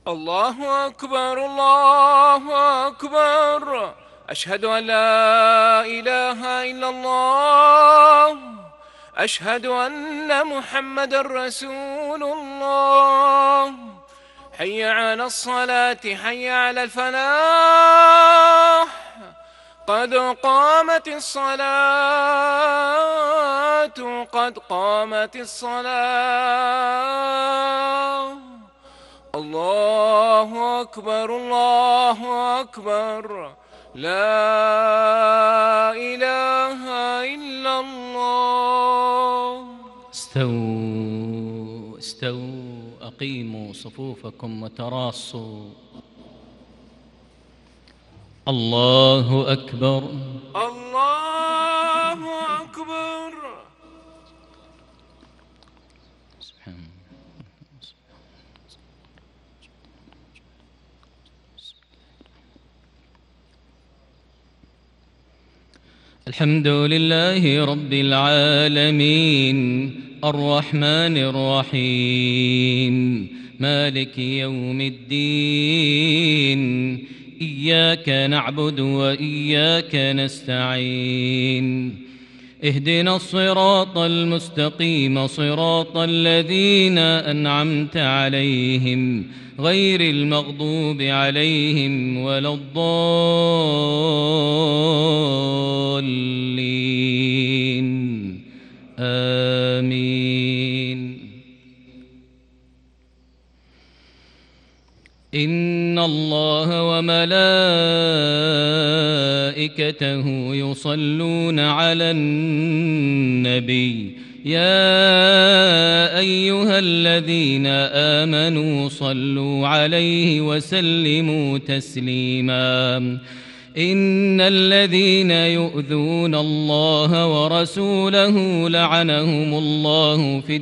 الله أكبر الله أكبر. أشهد أن لا إله إلا الله. أشهد أن محمدًا رسول الله. حي على الصلاة حي على الفلاح. قد قامت الصلاة قد قامت الصلاة. الله أكبر الله أكبر. لا إله إلا الله. استووا استووا، أقيموا صفوفكم وتراصوا. الله أكبر الله أكبر. الحمد لله رب العالمين، الرحمن الرحيم، مالك يوم الدين. إياك نعبد وإياك نستعين. اهدنا الصراط المستقيم، صراط الذين أنعمت عليهم، غير المغضوب عليهم ولا الضالين. آمين. إن الله وملائكته يصلون على النبي، يا أيها الذين آمنوا صلوا عليه وسلموا تسليما. إن الذين يؤذون الله ورسوله لعنهم الله في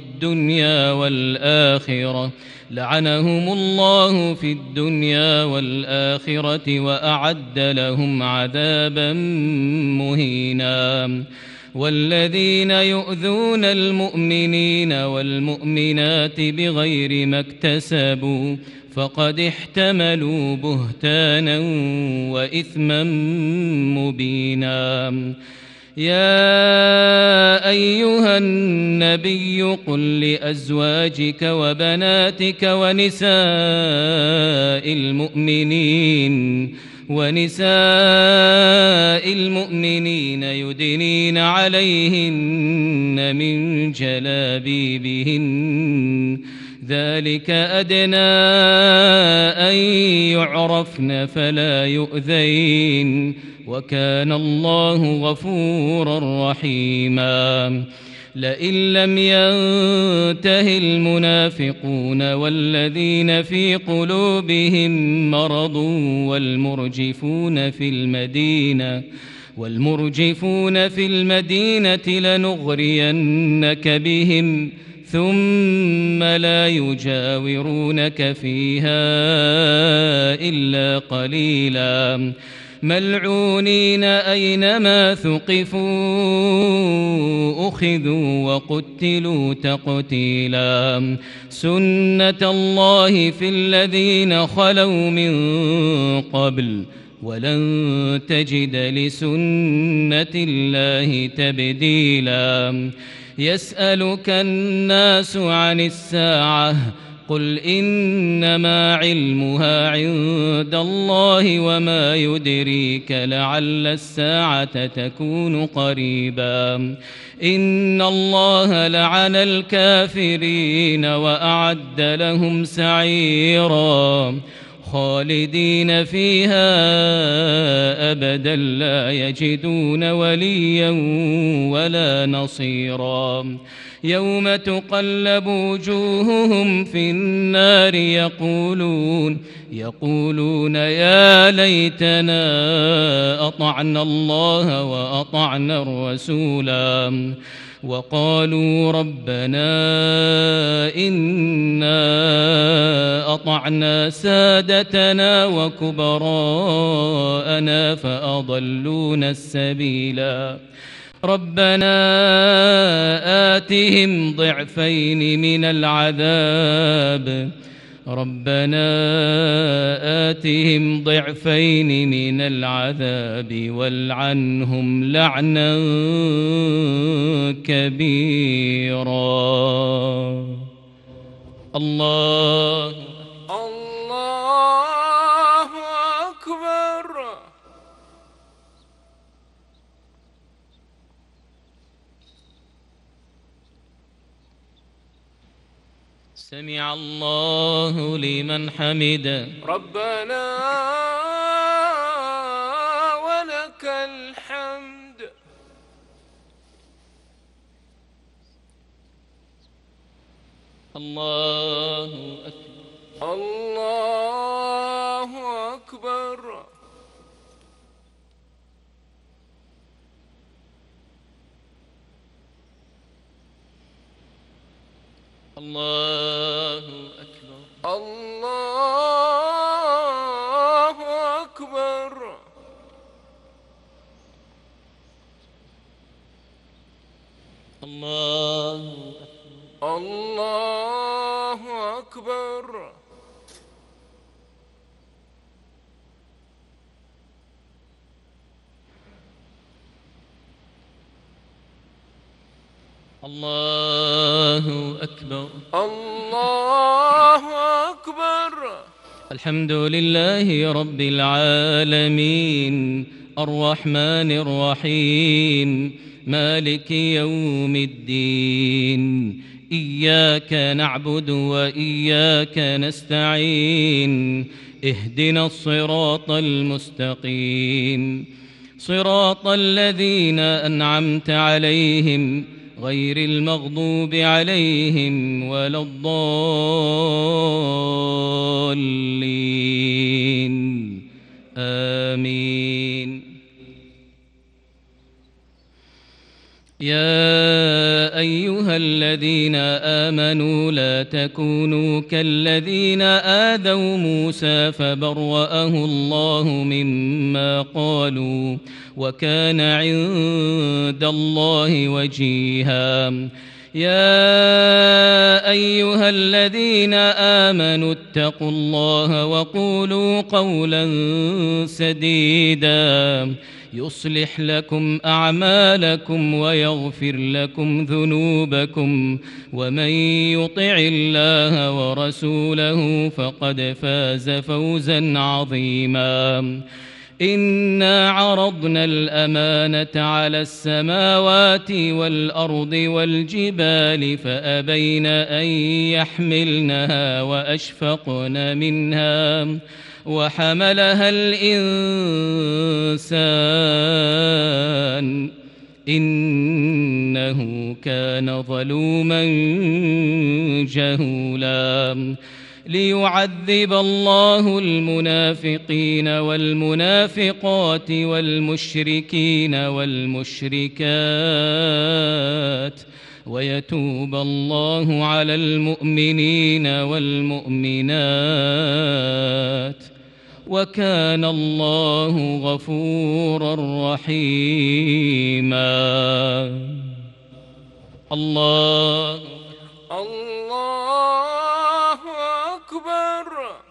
الدنيا والآخرة وأعد لهم عذابا مهينا. والذين يؤذون المؤمنين والمؤمنات بغير ما اكتسبوا فقد احتملوا بهتانا وإثما مبينا. يا أيها النبي قل لأزواجك وبناتك ونساء المؤمنين يدنين عليهن من جلابيبهن، ذلك أدنى أن يعرفن فلا يؤذين، وكان الله غفورا رحيما. لئن لم ينته المنافقون والذين في قلوبهم مرض والمرجفون في المدينة لنغرينك بهم ثم لا يجاورونك فيها إلا قليلا، ملعونين أينما ثقفوا أخذوا وقتلوا تقتيلا. سنة الله في الذين خلوا من قبل ولن تجد لسنة الله تبديلا. يسألك الناس عن الساعة قل إنما علمها عند الله وما يدريك لعل الساعة تكون قريبا. إن الله لعن الكافرين وأعد لهم سعيرا خالدين فيها أبدا لا يجدون وليا ولا نصيرا. يوم تقلب وجوههم في النار يقولون يا ليتنا أطعنا الله وأطعنا الرسولا، وقالوا ربنا إنا أطعنا سادتنا وكبراءنا فأضلونا السبيلا. ربنا آتهم ضعفين من العذاب ربنا آتهم ضعفين من العذاب والعنهم لعنا كبيرا. الله الله أكبر. سمع الله لمن حمده. ربنا ولك الحمد. الله أكبر. الله أكبر. الله أكبر. الله أكبر. الله الله أكبر. الله أكبر. الله أكبر. الحمد لله رب العالمين الرحمن الرحيم مالك يوم الدين. إياك نعبد وإياك نستعين. اهدنا الصراط المستقيم صراط الذين أنعمت عليهم غير المغضوب عليهم ولا الضالين. آمين. يا أيها الذين آمنوا لا تكونوا كالذين آذوا موسى فبرأه الله مما قالوا وكان عند الله وجيها. يا أيها الذين آمنوا اتقوا الله وقولوا قولا سديدا يصلح لكم أعمالكم ويغفر لكم ذنوبكم ومن يطع الله ورسوله فقد فاز فوزا عظيما. إنا عرضنا الأمانة على السماوات والأرض والجبال فأبين أن يحملنها وأشفقن منها وحملها الإنسان إنه كان ظلوما جهولا. ليعذب الله المنافقين والمنافقات والمشركين والمشركات ويتوب الله على المؤمنين والمؤمنات وكان الله غفورا رحيما. الله الله أكبر.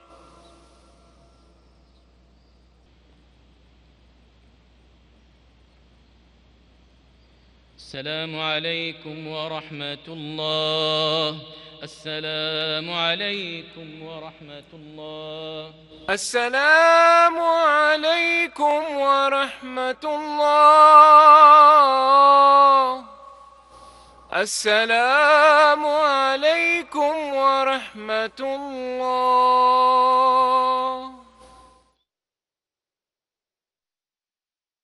السلام عليكم ورحمة الله. السلام عليكم ورحمة الله. السلام عليكم ورحمة الله. السلام عليكم ورحمة الله.